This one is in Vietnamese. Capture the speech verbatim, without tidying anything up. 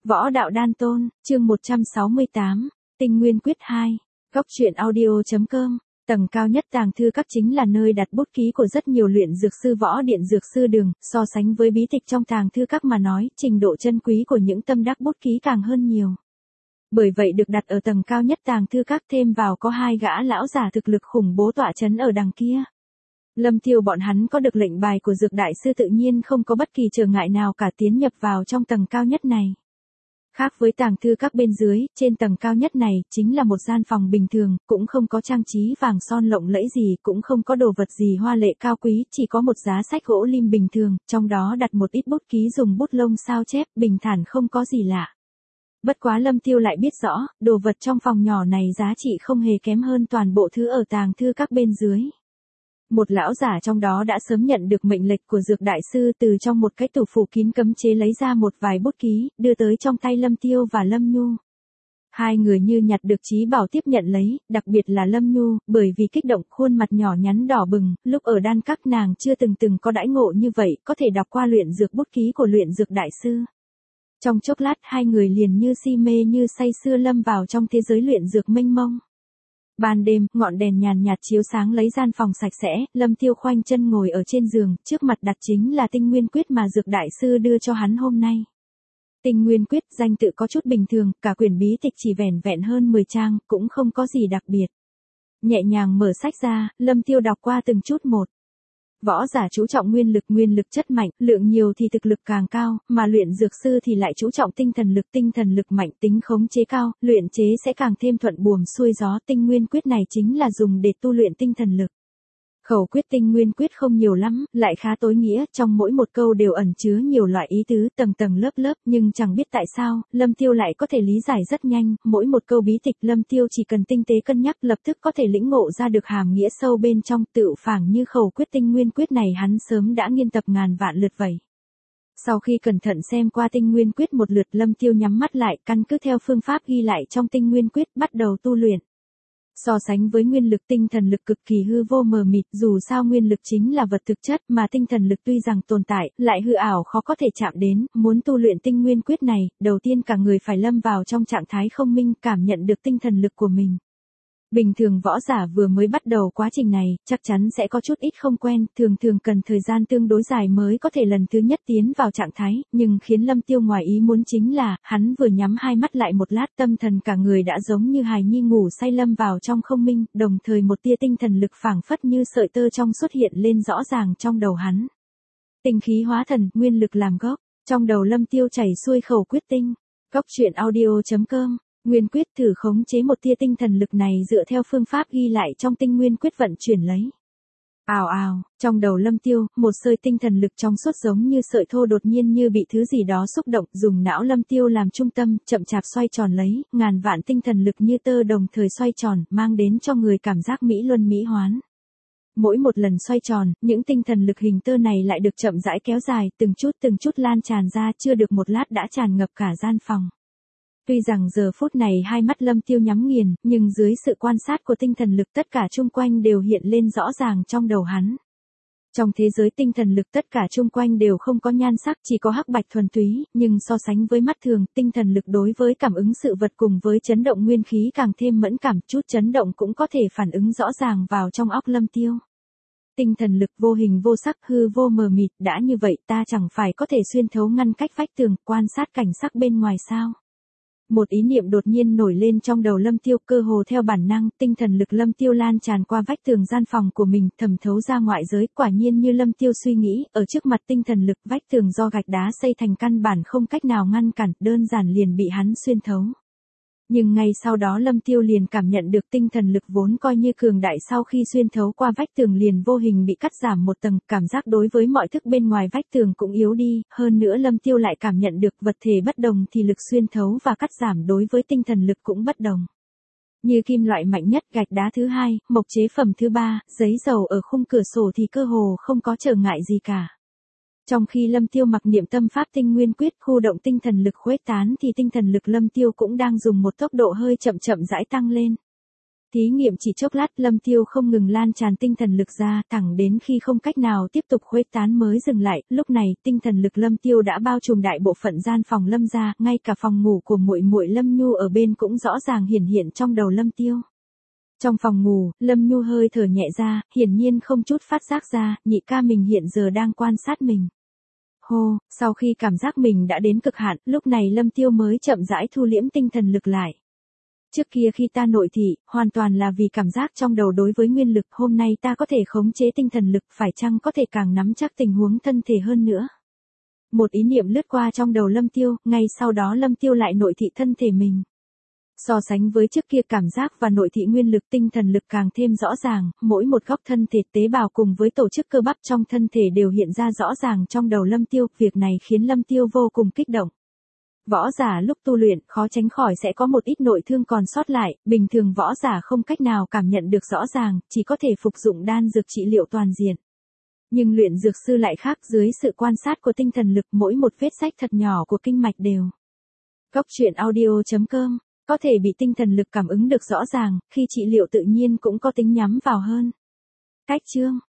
Võ đạo đan tôn, chương một trăm sáu mươi tám, Tinh Nguyên Quyết hai, Góc truyện audio.com. Tầng cao nhất tàng thư các chính là nơi đặt bút ký của rất nhiều luyện dược sư võ điện dược sư đường, so sánh với bí tịch trong tàng thư các mà nói, trình độ chân quý của những tâm đắc bút ký càng hơn nhiều. Bởi vậy được đặt ở tầng cao nhất tàng thư các, thêm vào có hai gã lão giả thực lực khủng bố tọa chấn ở đằng kia. Lâm Tiêu bọn hắn có được lệnh bài của dược đại sư tự nhiên không có bất kỳ trở ngại nào cả tiến nhập vào trong tầng cao nhất này. Khác với tàng thư các bên dưới, trên tầng cao nhất này chính là một gian phòng bình thường, cũng không có trang trí vàng son lộng lẫy gì, cũng không có đồ vật gì hoa lệ cao quý, chỉ có một giá sách gỗ lim bình thường, trong đó đặt một ít bút ký dùng bút lông sao chép, bình thản không có gì lạ. Bất quá Lâm Tiêu lại biết rõ, đồ vật trong phòng nhỏ này giá trị không hề kém hơn toàn bộ thứ ở tàng thư các bên dưới. Một lão giả trong đó đã sớm nhận được mệnh lệnh của dược đại sư, từ trong một cái tủ phủ kín cấm chế lấy ra một vài bút ký, đưa tới trong tay Lâm Tiêu và Lâm Nhu. Hai người như nhặt được trí bảo tiếp nhận lấy, đặc biệt là Lâm Nhu, bởi vì kích động khuôn mặt nhỏ nhắn đỏ bừng, lúc ở đan các nàng chưa từng từng có đãi ngộ như vậy, có thể đọc qua luyện dược bút ký của luyện dược đại sư. Trong chốc lát hai người liền như si mê như say sưa lâm vào trong thế giới luyện dược mênh mông. Ban đêm, ngọn đèn nhàn nhạt chiếu sáng lấy gian phòng sạch sẽ, Lâm Tiêu khoanh chân ngồi ở trên giường, trước mặt đặt chính là Tinh Nguyên Quyết mà dược đại sư đưa cho hắn hôm nay. Tinh Nguyên Quyết danh tự có chút bình thường, cả quyển bí tịch chỉ vẻn vẹn hơn mười trang, cũng không có gì đặc biệt. Nhẹ nhàng mở sách ra, Lâm Tiêu đọc qua từng chút một. Võ giả chú trọng nguyên lực, nguyên lực chất mạnh, lượng nhiều thì thực lực càng cao, mà luyện dược sư thì lại chú trọng tinh thần lực, tinh thần lực mạnh, tính khống chế cao, luyện chế sẽ càng thêm thuận buồm xuôi gió. Tinh Nguyên Quyết này chính là dùng để tu luyện tinh thần lực. Khẩu quyết Tinh Nguyên Quyết không nhiều lắm, lại khá tối nghĩa, trong mỗi một câu đều ẩn chứa nhiều loại ý tứ, tầng tầng lớp lớp, nhưng chẳng biết tại sao, Lâm Tiêu lại có thể lý giải rất nhanh, mỗi một câu bí tịch Lâm Tiêu chỉ cần tinh tế cân nhắc lập tức có thể lĩnh ngộ ra được hàm nghĩa sâu bên trong, tự phảng như khẩu quyết Tinh Nguyên Quyết này hắn sớm đã nghiên tập ngàn vạn lượt vậy. Sau khi cẩn thận xem qua Tinh Nguyên Quyết một lượt, Lâm Tiêu nhắm mắt lại, căn cứ theo phương pháp ghi lại trong Tinh Nguyên Quyết, bắt đầu tu luyện. So sánh với nguyên lực, tinh thần lực cực kỳ hư vô mờ mịt, dù sao nguyên lực chính là vật thực chất, mà tinh thần lực tuy rằng tồn tại, lại hư ảo khó có thể chạm đến. Muốn tu luyện Tinh Nguyên Quyết này, đầu tiên cả người phải lâm vào trong trạng thái không minh, cảm nhận được tinh thần lực của mình. Bình thường võ giả vừa mới bắt đầu quá trình này, chắc chắn sẽ có chút ít không quen, thường thường cần thời gian tương đối dài mới có thể lần thứ nhất tiến vào trạng thái, nhưng khiến Lâm Tiêu ngoài ý muốn chính là, hắn vừa nhắm hai mắt lại một lát, tâm thần cả người đã giống như hài nhi ngủ say lâm vào trong không minh, đồng thời một tia tinh thần lực phảng phất như sợi tơ trong xuất hiện lên rõ ràng trong đầu hắn. Tinh khí hóa thần, nguyên lực làm gốc, trong đầu Lâm Tiêu chảy xuôi khẩu quyết tinh. Góc truyện audio.com. Nguyên Quyết thử khống chế một tia tinh thần lực này dựa theo phương pháp ghi lại trong Tinh Nguyên Quyết vận chuyển lấy. Ào ào, trong đầu Lâm Tiêu, một sợi tinh thần lực trong suốt giống như sợi thô đột nhiên như bị thứ gì đó xúc động, dùng não Lâm Tiêu làm trung tâm, chậm chạp xoay tròn lấy, ngàn vạn tinh thần lực như tơ đồng thời xoay tròn, mang đến cho người cảm giác mỹ luân mỹ hoán. Mỗi một lần xoay tròn, những tinh thần lực hình tơ này lại được chậm rãi kéo dài, từng chút từng chút lan tràn ra, chưa được một lát đã tràn ngập cả gian phòng. Tuy rằng giờ phút này hai mắt Lâm Tiêu nhắm nghiền, nhưng dưới sự quan sát của tinh thần lực tất cả chung quanh đều hiện lên rõ ràng trong đầu hắn. Trong thế giới tinh thần lực tất cả chung quanh đều không có nhan sắc, chỉ có hắc bạch thuần túy, nhưng so sánh với mắt thường, tinh thần lực đối với cảm ứng sự vật cùng với chấn động nguyên khí càng thêm mẫn cảm, chút chấn động cũng có thể phản ứng rõ ràng vào trong óc Lâm Tiêu. Tinh thần lực vô hình vô sắc, hư vô mờ mịt, đã như vậy ta chẳng phải có thể xuyên thấu ngăn cách vách tường, quan sát cảnh sắc bên ngoài sao? Một ý niệm đột nhiên nổi lên trong đầu Lâm Tiêu, cơ hồ theo bản năng, tinh thần lực Lâm Tiêu lan tràn qua vách tường gian phòng của mình, thẩm thấu ra ngoại giới, quả nhiên như Lâm Tiêu suy nghĩ, ở trước mặt tinh thần lực, vách tường do gạch đá xây thành căn bản không cách nào ngăn cản, đơn giản liền bị hắn xuyên thấu. Nhưng ngay sau đó Lâm Tiêu liền cảm nhận được tinh thần lực vốn coi như cường đại sau khi xuyên thấu qua vách tường liền vô hình bị cắt giảm một tầng, cảm giác đối với mọi thức bên ngoài vách tường cũng yếu đi, hơn nữa Lâm Tiêu lại cảm nhận được vật thể bất đồng thì lực xuyên thấu và cắt giảm đối với tinh thần lực cũng bất đồng. Như kim loại mạnh nhất, gạch đá thứ hai, mộc chế phẩm thứ ba, giấy dầu ở khung cửa sổ thì cơ hồ không có trở ngại gì cả. Trong khi Lâm Tiêu mặc niệm tâm pháp Tinh Nguyên Quyết, khu động tinh thần lực khuếch tán thì tinh thần lực Lâm Tiêu cũng đang dùng một tốc độ hơi chậm chậm rãi tăng lên. Thí nghiệm chỉ chốc lát, Lâm Tiêu không ngừng lan tràn tinh thần lực ra, thẳng đến khi không cách nào tiếp tục khuếch tán mới dừng lại. Lúc này, tinh thần lực Lâm Tiêu đã bao trùm đại bộ phận gian phòng Lâm gia, ngay cả phòng ngủ của muội muội Lâm Nhu ở bên cũng rõ ràng hiển hiện trong đầu Lâm Tiêu. Trong phòng ngủ, Lâm Nhu hơi thở nhẹ ra, hiển nhiên không chút phát giác ra, nhị ca mình hiện giờ đang quan sát mình. Hô, sau khi cảm giác mình đã đến cực hạn, lúc này Lâm Tiêu mới chậm rãi thu liễm tinh thần lực lại. Trước kia khi ta nội thị, hoàn toàn là vì cảm giác trong đầu đối với nguyên lực, hôm nay ta có thể khống chế tinh thần lực, phải chăng có thể càng nắm chắc tình huống thân thể hơn nữa. Một ý niệm lướt qua trong đầu Lâm Tiêu, ngay sau đó Lâm Tiêu lại nội thị thân thể mình. So sánh với trước kia cảm giác và nội thị nguyên lực, tinh thần lực càng thêm rõ ràng, mỗi một góc thân thể tế bào cùng với tổ chức cơ bắp trong thân thể đều hiện ra rõ ràng trong đầu Lâm Tiêu, việc này khiến Lâm Tiêu vô cùng kích động. Võ giả lúc tu luyện khó tránh khỏi sẽ có một ít nội thương còn sót lại, bình thường võ giả không cách nào cảm nhận được rõ ràng, chỉ có thể phục dụng đan dược trị liệu toàn diện. Nhưng luyện dược sư lại khác, dưới sự quan sát của tinh thần lực, mỗi một vết rách thật nhỏ của kinh mạch đều. Góc truyện audio chấm com có thể bị tinh thần lực cảm ứng được rõ ràng, khi trị liệu tự nhiên cũng có tính nhắm vào hơn. Cách chương